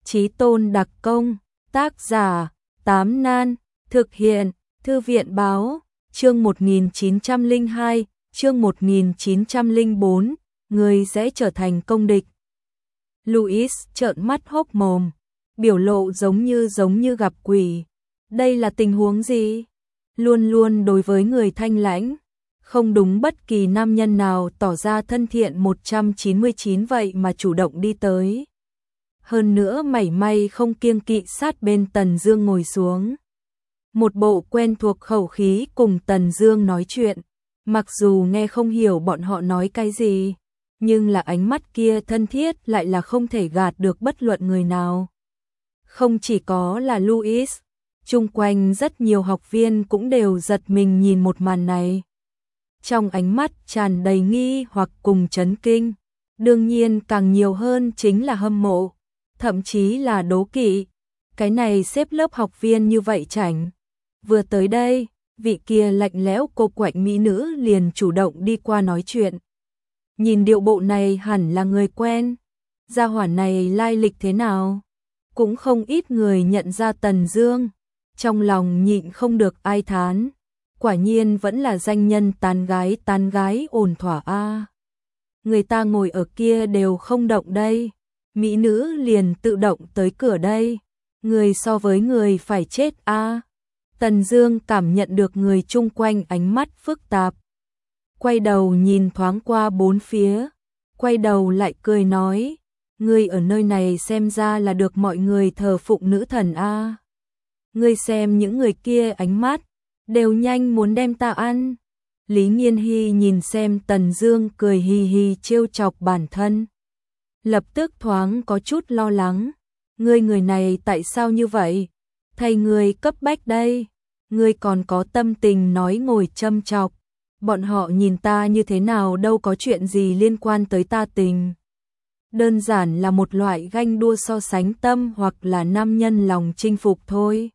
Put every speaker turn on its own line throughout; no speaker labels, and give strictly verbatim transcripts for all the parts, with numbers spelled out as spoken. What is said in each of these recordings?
Chí Tôn đặc công, tác giả, Tám Nan, thực hiện, Thư viện báo, chương một nghìn chín trăm lẻ hai, chương một nghìn chín trăm lẻ bốn, người sẽ trở thành công địch. Louis trợn mắt hốc mồm, biểu lộ giống như giống như gặp quỷ. Đây là tình huống gì? Luôn luôn đối với người thanh lãnh, không đúng bất kỳ nam nhân nào tỏ ra thân thiện một trăm chín mươi chín vậy mà chủ động đi tới. Hơn nữa mảy may không kiêng kỵ sát bên Tần Dương ngồi xuống. Một bộ quen thuộc khẩu khí cùng Tần Dương nói chuyện, mặc dù nghe không hiểu bọn họ nói cái gì, nhưng là ánh mắt kia thân thiết lại là không thể gạt được bất luận người nào. Không chỉ có là Louis, chung quanh rất nhiều học viên cũng đều giật mình nhìn một màn này. Trong ánh mắt tràn đầy nghi hoặc cùng chấn kinh, đương nhiên càng nhiều hơn chính là hâm mộ, thậm chí là đố kỵ. Cái này xếp lớp học viên như vậy chảnh. Vừa tới đây, vị kia lạnh lẽo cô quạnh mỹ nữ liền chủ động đi qua nói chuyện. Nhìn điệu bộ này hẳn là người quen. Gia hỏa này lai lịch thế nào? Cũng không ít người nhận ra Tần Dương, trong lòng nhịn không được ai thán. Quả nhiên vẫn là danh nhân tán gái tán gái ổn thỏa a. Người ta ngồi ở kia đều không động đây, mỹ nữ liền tự động tới cửa đây. Người so với người phải chết a. Tần Dương cảm nhận được người chung quanh ánh mắt phức tạp. Quay đầu nhìn thoáng qua bốn phía, quay đầu lại cười nói, ngươi ở nơi này xem ra là được mọi người thờ phụng nữ thần a. Ngươi xem những người kia ánh mắt, đều nhanh muốn đem ta ăn. Lý Nghiên Hy nhìn xem Tần Dương cười hì hì trêu chọc bản thân, lập tức thoáng có chút lo lắng. Ngươi người này tại sao như vậy? Thầy ngươi cấp bách đây, ngươi còn có tâm tình nói ngồi châm chọc. Bọn họ nhìn ta như thế nào đâu có chuyện gì liên quan tới ta tình. Đơn giản là một loại ganh đua so sánh tâm hoặc là nam nhân lòng chinh phục thôi.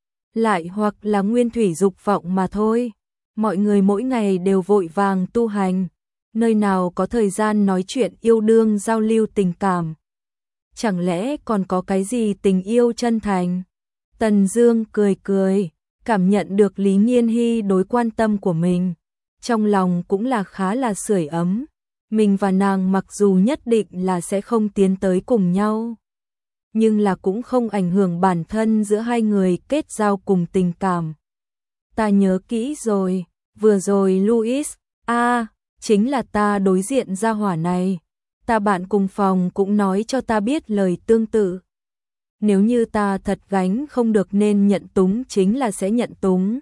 Lại hoặc là nguyên thủy dục vọng mà thôi. Mọi người mỗi ngày đều vội vàng tu hành, nơi nào có thời gian nói chuyện yêu đương giao lưu tình cảm. Chẳng lẽ còn có cái gì tình yêu chân thành? Tần Dương cười cười, cảm nhận được Lý Nghiên Hy đối quan tâm của mình, trong lòng cũng là khá là sưởi ấm. Mình và nàng mặc dù nhất định là sẽ không tiến tới cùng nhau, nhưng là cũng không ảnh hưởng bản thân giữa hai người kết giao cùng tình cảm. Ta nhớ kỹ rồi, vừa rồi Louis, a, à, chính là ta đối diện gia hỏa này. Ta bạn cùng phòng cũng nói cho ta biết lời tương tự. Nếu như ta thật gánh không được nên nhận túng chính là sẽ nhận túng,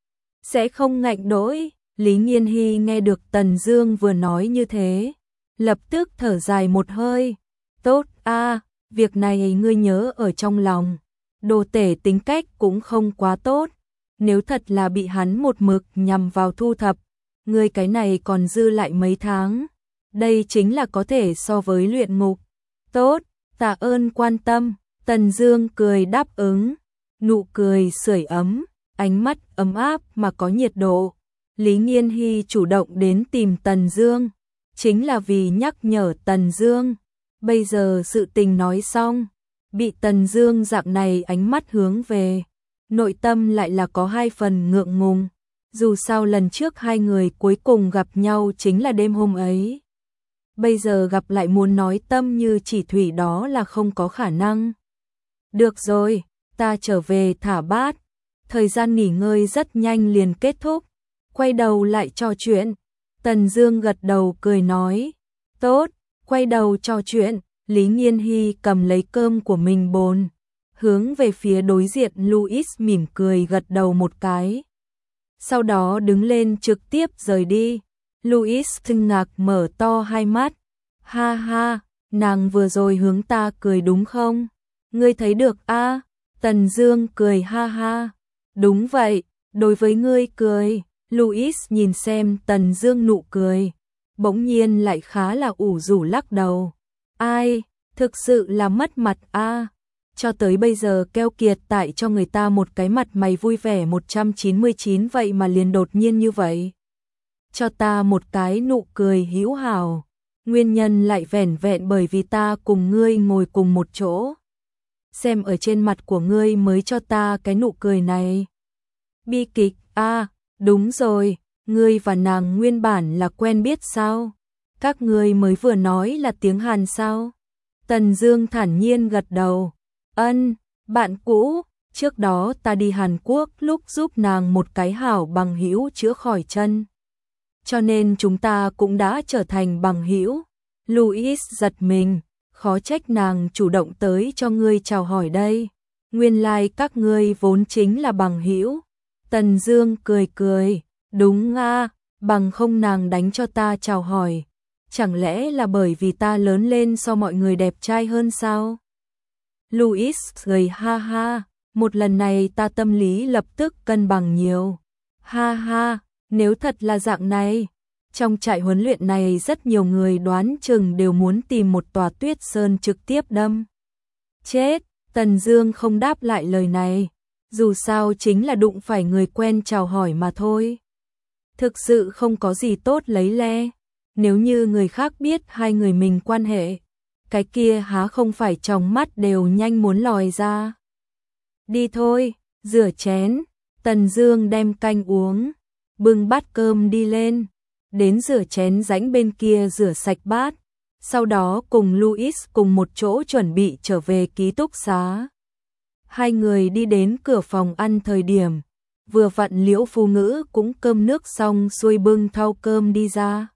sẽ không ngạnh đỗi. Lý Nghiên Hy nghe được Tần Dương vừa nói như thế, lập tức thở dài một hơi. Tốt a, à, việc này ngươi nhớ ở trong lòng. Đồ tể tính cách cũng không quá tốt, nếu thật là bị hắn một mực nhằm vào thu thập, ngươi cái này còn dư lại mấy tháng, đây chính là có thể so với luyện ngục. Tốt, tạ ơn quan tâm. Tần Dương cười đáp ứng, nụ cười sưởi ấm, ánh mắt ấm áp mà có nhiệt độ. Lý Nghiên Hy chủ động đến tìm Tần Dương, chính là vì nhắc nhở Tần Dương. Bây giờ sự tình nói xong, bị Tần Dương dạng này ánh mắt hướng về, nội tâm lại là có hai phần ngượng ngùng. Dù sao lần trước hai người cuối cùng gặp nhau chính là đêm hôm ấy. Bây giờ gặp lại muốn nói tâm như chỉ thủy đó là không có khả năng. Được rồi, ta trở về thả bát. Thời gian nghỉ ngơi rất nhanh liền kết thúc. Quay đầu lại trò chuyện. Tần Dương gật đầu cười nói, tốt, quay đầu trò chuyện. Lý Nghiên Hy cầm lấy cơm của mình bồn, hướng về phía đối diện Louis mỉm cười gật đầu một cái. Sau đó đứng lên trực tiếp rời đi. Louis kinh ngạc mở to hai mắt. Ha ha, nàng vừa rồi hướng ta cười đúng không? Ngươi thấy được a? À? Tần Dương cười ha ha. Đúng vậy, đối với ngươi cười. Louis nhìn xem Tần Dương nụ cười, bỗng nhiên lại khá là ủ rũ lắc đầu. Ai, thực sự là mất mặt a. À? Cho tới bây giờ keo kiệt tại cho người ta một cái mặt mày vui vẻ một trăm chín mươi chín vậy mà liền đột nhiên như vậy. Cho ta một cái nụ cười hữu hảo, nguyên nhân lại vẻn vẹn bởi vì ta cùng ngươi ngồi cùng một chỗ. xem ở trên mặt của ngươi mới cho ta cái nụ cười này. Bi kịch, a à, đúng rồi, ngươi và nàng nguyên bản là quen biết sao? Các ngươi mới vừa nói là tiếng Hàn sao? Tần Dương thản nhiên gật đầu. Ân, bạn cũ, trước đó ta đi Hàn Quốc lúc giúp nàng một cái hảo bằng hữu chữa khỏi chân. Cho nên chúng ta cũng đã trở thành bằng hữu. Louis giật mình, khó trách nàng chủ động tới cho ngươi chào hỏi đây. Nguyên lai like các ngươi vốn chính là bằng hữu. Tần Dương cười cười, đúng a, bằng không nàng đánh cho ta chào hỏi. Chẳng lẽ là bởi vì ta lớn lên so mọi người đẹp trai hơn sao? Louis cười ha ha, một lần này ta tâm lý lập tức cân bằng nhiều. Ha ha, nếu thật là dạng này, trong trại huấn luyện này rất nhiều người đoán chừng đều muốn tìm một tòa tuyết sơn trực tiếp đâm. Chết, Tần Dương không đáp lại lời này, dù sao chính là đụng phải người quen chào hỏi mà thôi. Thực sự không có gì tốt lấy le, nếu như người khác biết hai người mình quan hệ, cái kia há không phải trong mắt đều nhanh muốn lòi ra. Đi thôi, rửa chén, Tần Dương đem canh uống, bưng bát cơm đi lên, đến rửa chén rãnh bên kia rửa sạch bát, sau đó cùng Louis cùng một chỗ chuẩn bị trở về ký túc xá. Hai người đi đến cửa phòng ăn thời điểm, vừa vặn Liễu Phu Ngữ cũng cơm nước xong xuôi bưng thau cơm đi ra.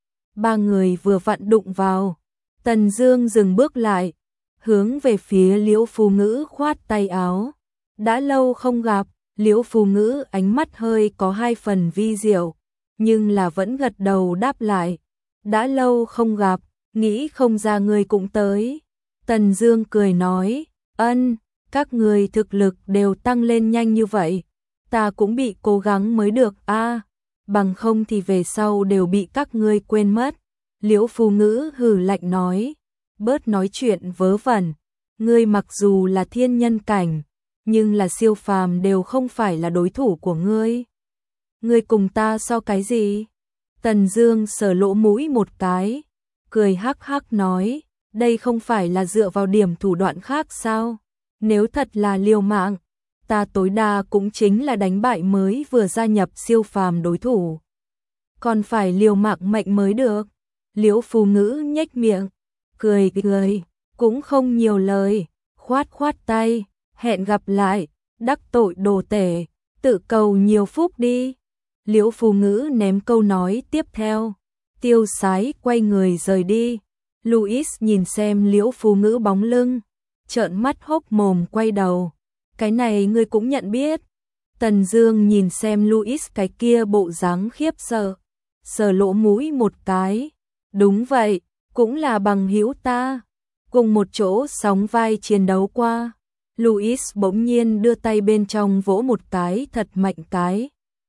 Ba người vừa vặn đụng vào, Tần Dương dừng bước lại, hướng về phía Liễu Phu Ngữ khoát tay áo. Đã lâu không gặp, Liễu Phu Ngữ ánh mắt hơi có hai phần vi diệu, nhưng là vẫn gật đầu đáp lại. Đã lâu không gặp, nghĩ không ra ngươi cũng tới. Tần Dương cười nói, ân, các người thực lực đều tăng lên nhanh như vậy, ta cũng bị cố gắng mới được a, bằng không thì về sau đều bị các ngươi quên mất. Liễu Phu Ngữ hừ lạnh nói, bớt nói chuyện vớ vẩn, ngươi mặc dù là thiên nhân cảnh, nhưng là siêu phàm đều không phải là đối thủ của ngươi. Ngươi cùng ta so cái gì? Tần Dương sờ lỗ mũi một cái, cười hắc hắc nói, đây không phải là dựa vào điểm thủ đoạn khác sao? Nếu thật là liều mạng, ta tối đa cũng chính là đánh bại mới vừa gia nhập siêu phàm đối thủ. Còn phải liều mạng mệnh mới được. Liễu Phu Ngữ nhếch miệng, cười cười, cũng không nhiều lời, khoát khoát tay, hẹn gặp lại, đắc tội đồ tể, tự cầu nhiều phúc đi. Liễu Phu Ngữ ném câu nói tiếp theo, tiêu sái quay người rời đi. Louis nhìn xem Liễu Phu Ngữ bóng lưng, trợn mắt hốc mồm quay đầu, cái này ngươi cũng nhận biết. Tần Dương nhìn xem Louis cái kia bộ dáng khiếp sợ, sờ lỗ mũi một cái. Đúng vậy, cũng là bằng hữu ta, cùng một chỗ sóng vai chiến đấu qua. Louis bỗng nhiên đưa tay bên trong vỗ một cái thật mạnh cái.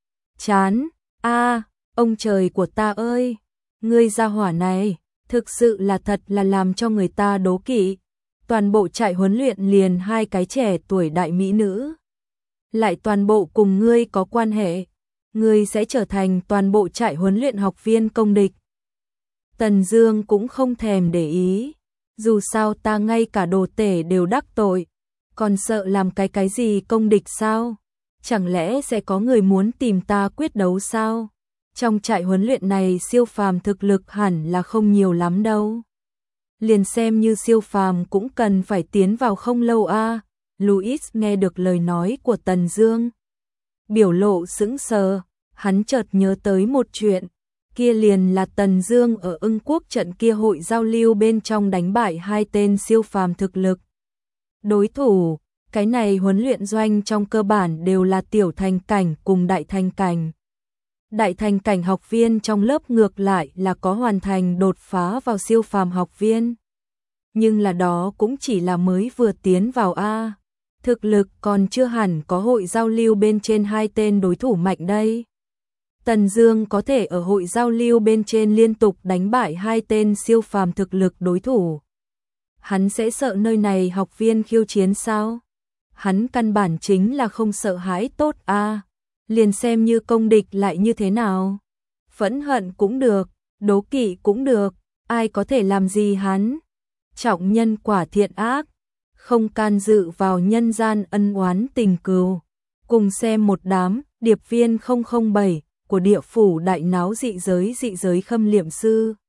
Chán, a, ông trời của ta ơi, ngươi gia hỏa này, thực sự là thật là làm cho người ta đố kỵ. Toàn bộ trại huấn luyện liền hai cái trẻ tuổi đại mỹ nữ, lại toàn bộ cùng ngươi có quan hệ, ngươi sẽ trở thành toàn bộ trại huấn luyện học viên công địch. Tần Dương cũng không thèm để ý, dù sao ta ngay cả đồ tể đều đắc tội, còn sợ làm cái cái gì công địch sao? Chẳng lẽ sẽ có người muốn tìm ta quyết đấu sao? Trong trại huấn luyện này siêu phàm thực lực hẳn là không nhiều lắm đâu. Liền xem như siêu phàm cũng cần phải tiến vào không lâu a. À. Louis nghe được lời nói của Tần Dương, biểu lộ sững sờ, hắn chợt nhớ tới một chuyện. Kia liền là Tần Dương ở Ưng Quốc trận kia hội giao lưu bên trong đánh bại hai tên siêu phàm thực lực. Đối thủ, cái này huấn luyện doanh trong cơ bản đều là tiểu thành cảnh cùng đại thành cảnh. Đại thành cảnh học viên trong lớp ngược lại là có hoàn thành đột phá vào siêu phàm học viên. Nhưng là đó cũng chỉ là mới vừa tiến vào a, thực lực còn chưa hẳn có hội giao lưu bên trên hai tên đối thủ mạnh đây. Tần Dương có thể ở hội giao lưu bên trên liên tục đánh bại hai tên siêu phàm thực lực đối thủ. Hắn sẽ sợ nơi này học viên khiêu chiến sao? Hắn căn bản chính là không sợ hãi tốt a, à. Liền xem như công địch lại như thế nào? Phẫn hận cũng được, đố kỵ cũng được, ai có thể làm gì hắn? Trọng nhân quả thiện ác, không can dự vào nhân gian ân oán tình cừu. Cùng xem một đám điệp viên không không bảy của địa phủ đại náo dị giới dị giới khâm liệm sư.